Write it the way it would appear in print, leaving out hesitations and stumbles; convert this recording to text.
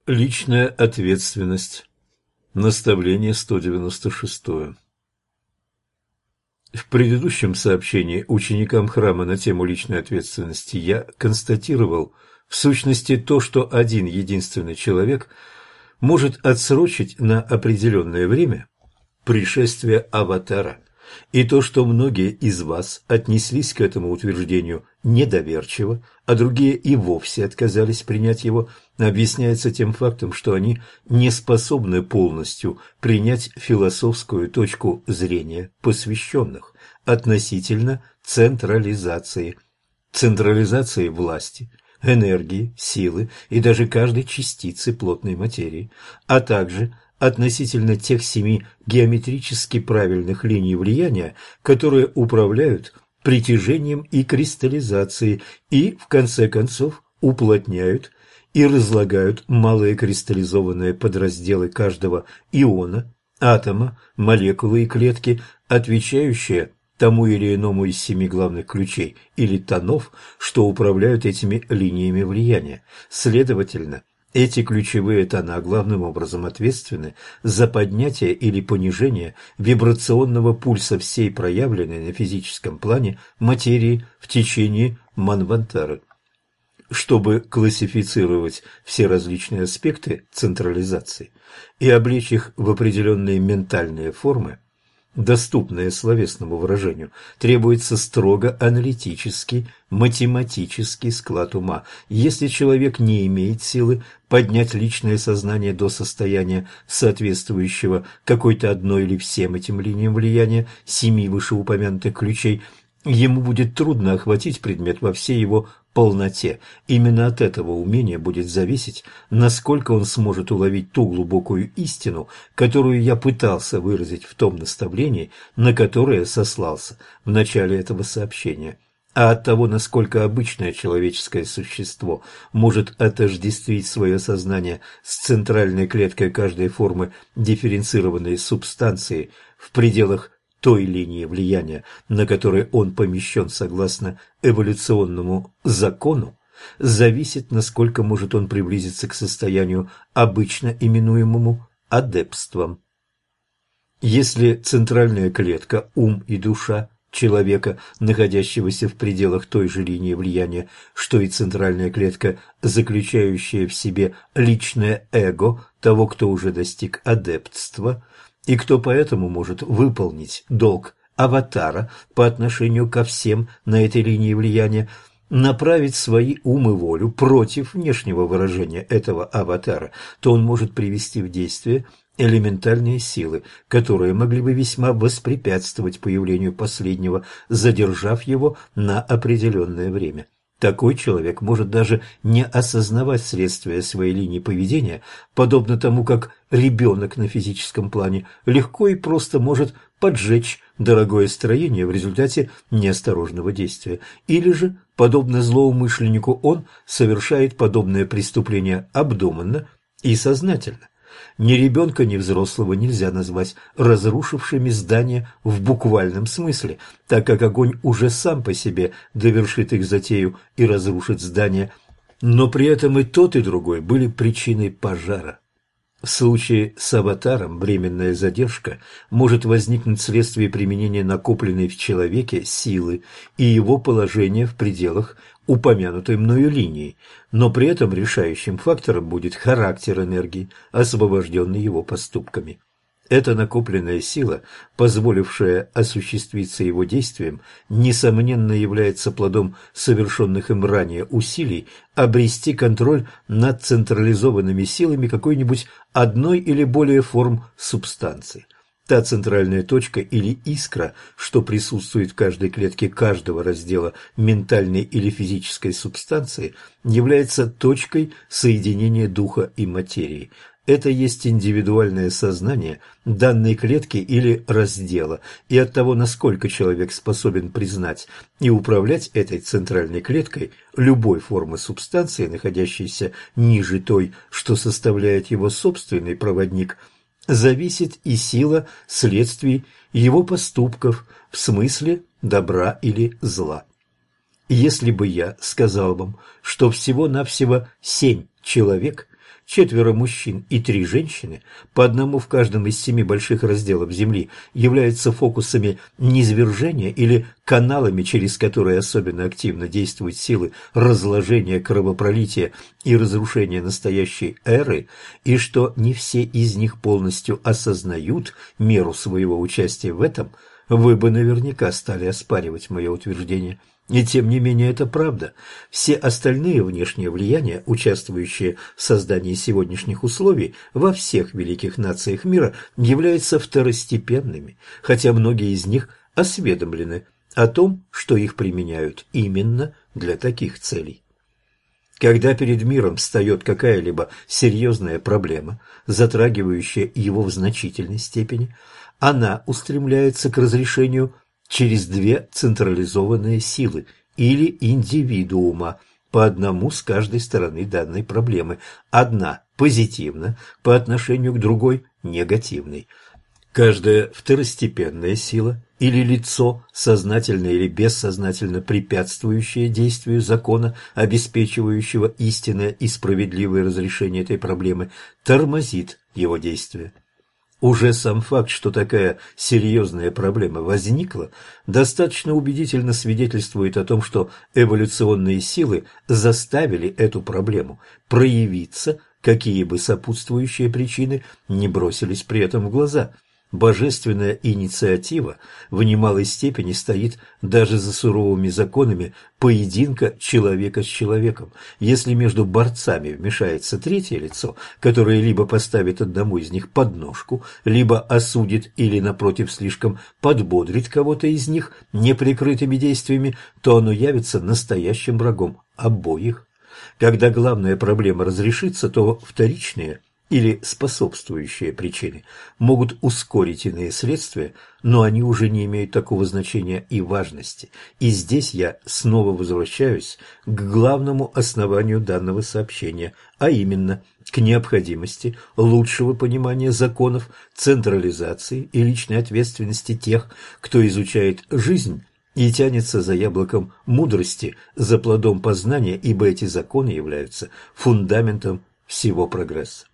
Личная ответственность. Наставление 196. В предыдущем сообщении ученикам храма на тему личной ответственности я констатировал в сущности то, что один единственный человек может отсрочить на определенное время пришествие аватара, и то, что многие из вас отнеслись к этому утверждению недоверчиво, а другие и вовсе отказались принять его, объясняется тем фактом, что они не способны полностью принять философскую точку зрения посвященных относительно централизации власти, энергии, силы и даже каждой частицы плотной материи, а также относительно тех 7 геометрически правильных линий влияния, которые управляют притяжением и кристаллизацией и, в конце концов, уплотняют и разлагают малые кристаллизованные подразделы каждого иона, атома, молекулы и клетки, отвечающие тому или иному из 7 главных ключей или тонов, что управляют этими линиями влияния. Следовательно, эти ключевые тона главным образом ответственны за поднятие или понижение вибрационного пульса всей проявленной на физическом плане материи в течение манвантары. Чтобы классифицировать все различные аспекты централизации и облечь их в определенные ментальные формы, доступные словесному выражению, требуется строго аналитический, математический склад ума. Если человек не имеет силы поднять личное сознание до состояния, соответствующего какой-то одной или всем этим линиям влияния 7 вышеупомянутых ключей, ему будет трудно охватить предмет во всей его полноте. Именно от этого умения будет зависеть, насколько он сможет уловить ту глубокую истину, которую я пытался выразить в том наставлении, на которое сослался в начале этого сообщения. А от того, насколько обычное человеческое существо может отождествить свое сознание с центральной клеткой каждой формы дифференцированной субстанции в пределах той линии влияния, на которой он помещен согласно эволюционному закону, зависит, насколько может он приблизиться к состоянию, обычно именуемому адепством. Если центральная клетка, ум и душа человека, находящегося в пределах той же линии влияния, что и центральная клетка, заключающая в себе личное эго того, кто уже достиг адептства, и кто поэтому может выполнить долг аватара по отношению ко всем на этой линии влияния, направить свои ум и волю против внешнего выражения этого аватара, то он может привести в действие элементальные силы, которые могли бы весьма воспрепятствовать появлению последнего, задержав его на определенное время. Такой человек может даже не осознавать следствия своей линии поведения, подобно тому, как ребенок на физическом плане легко и просто может поджечь дорогое строение в результате неосторожного действия. Или же, подобно злоумышленнику, он совершает подобное преступление обдуманно и сознательно. Ни ребенка, ни взрослого нельзя назвать разрушившими здание в буквальном смысле, так как огонь уже сам по себе довершит их затею и разрушит здание, но при этом и тот, и другой были причиной пожара. В случае с аватаром временная задержка может возникнуть вследствие применения накопленной в человеке силы и его положения в пределах упомянутой мною линии, но при этом решающим фактором будет характер энергии, освобожденный его поступками. Эта накопленная сила, позволившая осуществиться его действиям, несомненно является плодом совершенных им ранее усилий обрести контроль над централизованными силами какой-нибудь одной или более форм субстанции. Та центральная точка или искра, что присутствует в каждой клетке каждого раздела ментальной или физической субстанции, является точкой соединения духа и материи. Это есть индивидуальное сознание данной клетки или раздела, и от того, насколько человек способен признать и управлять этой центральной клеткой любой формы субстанции, находящейся ниже той, что составляет его собственный проводник, зависит и сила следствий его поступков в смысле добра или зла. Если бы я сказал вам, что всего-навсего 7 человек 4 мужчин и 3 женщины, по одному в каждом из 7 больших разделов Земли, являются фокусами низвержения или каналами, через которые особенно активно действуют силы разложения, кровопролития и разрушения настоящей эры, и что не все из них полностью осознают меру своего участия в этом, вы бы наверняка стали оспаривать мое утверждение. И тем не менее это правда. Все остальные внешние влияния, участвующие в создании сегодняшних условий во всех великих нациях мира, являются второстепенными, хотя многие из них осведомлены о том, что их применяют именно для таких целей. Когда перед миром встает какая-либо серьезная проблема, затрагивающая его в значительной степени, она устремляется к разрешению через 2 централизованные силы или индивидуума, по одному с каждой стороны данной проблемы. Одна позитивна по отношению к другой негативной. Каждая второстепенная сила или лицо, сознательно или бессознательно препятствующее действию закона, обеспечивающего истинное и справедливое разрешение этой проблемы, тормозит его действие. Уже сам факт, что такая серьезная проблема возникла, достаточно убедительно свидетельствует о том, что эволюционные силы заставили эту проблему проявиться, какие бы сопутствующие причины не бросились при этом в глаза. Божественная инициатива в немалой степени стоит даже за суровыми законами поединка человека с человеком. Если между борцами вмешается третье лицо, которое либо поставит одному из них подножку, либо осудит или, напротив, слишком подбодрит кого-то из них неприкрытыми действиями, то оно явится настоящим врагом обоих. Когда главная проблема разрешится, то вторичные или способствующие причины могут ускорить иные следствия, но они уже не имеют такого значения и важности. И здесь я снова возвращаюсь к главному основанию данного сообщения, а именно к необходимости лучшего понимания законов, централизации и личной ответственности тех, кто изучает жизнь и тянется за яблоком мудрости, за плодом познания, ибо эти законы являются фундаментом всего прогресса.